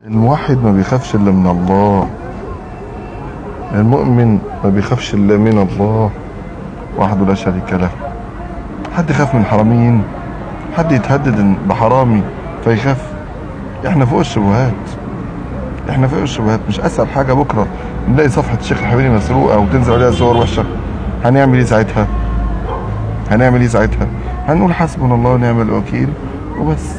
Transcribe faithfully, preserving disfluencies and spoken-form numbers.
الموحد ما بيخافش الا من الله. المؤمن ما بيخافش الا من الله وحده لا شريك له. حد يخاف من حراميين؟ حد يتهدد بحرامي فيخاف؟ احنا فوق الشبهات، احنا فوق الشبهات. مش اسهل حاجه بكره نلاقي صفحه الشيخ الحبيبي مسروقه وتنزل عليها صور وحشه؟ هنعمل ايه ساعتها؟ هنعمل ايه ساعتها؟ هنقول حسبنا الله ونعم الوكيل وبس.